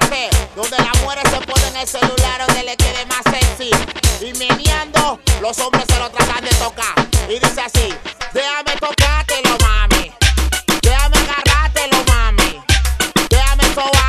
clase, donde las mujeres se ponen el celular donde le quede más sexy. Y meneando, los hombres se lo tratan de tocar. Y dice así: déjame tocártelo, mami. Déjame agarrártelo, mami. Déjame sobar.